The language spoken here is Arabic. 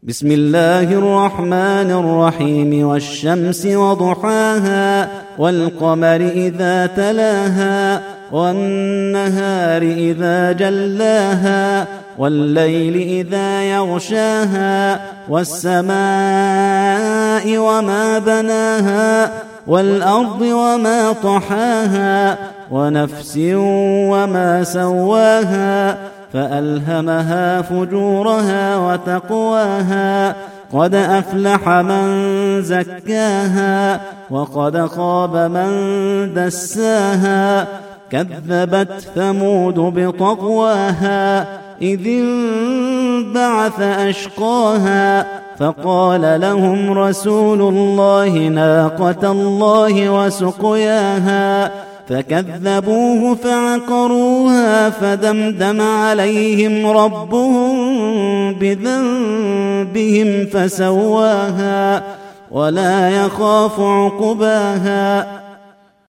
بسم الله الرحمن الرحيم والشمس وضحاها والقمر إذا تلاها والنهار إذا جلاها والليل إذا يغشاها والسماء وما بناها والأرض وما طحاها ونفس وما سواها فألهمها فجورها وتقواها قد أفلح من زكاها وقد خاب من دساها كذبت ثمود بطغواها إذ انبعث أشقاها فقال لهم رسول الله ناقة الله وسقياها فكذبوه فعقروها فدمدم عليهم ربهم بذنبهم فسواها ولا يخاف عقباها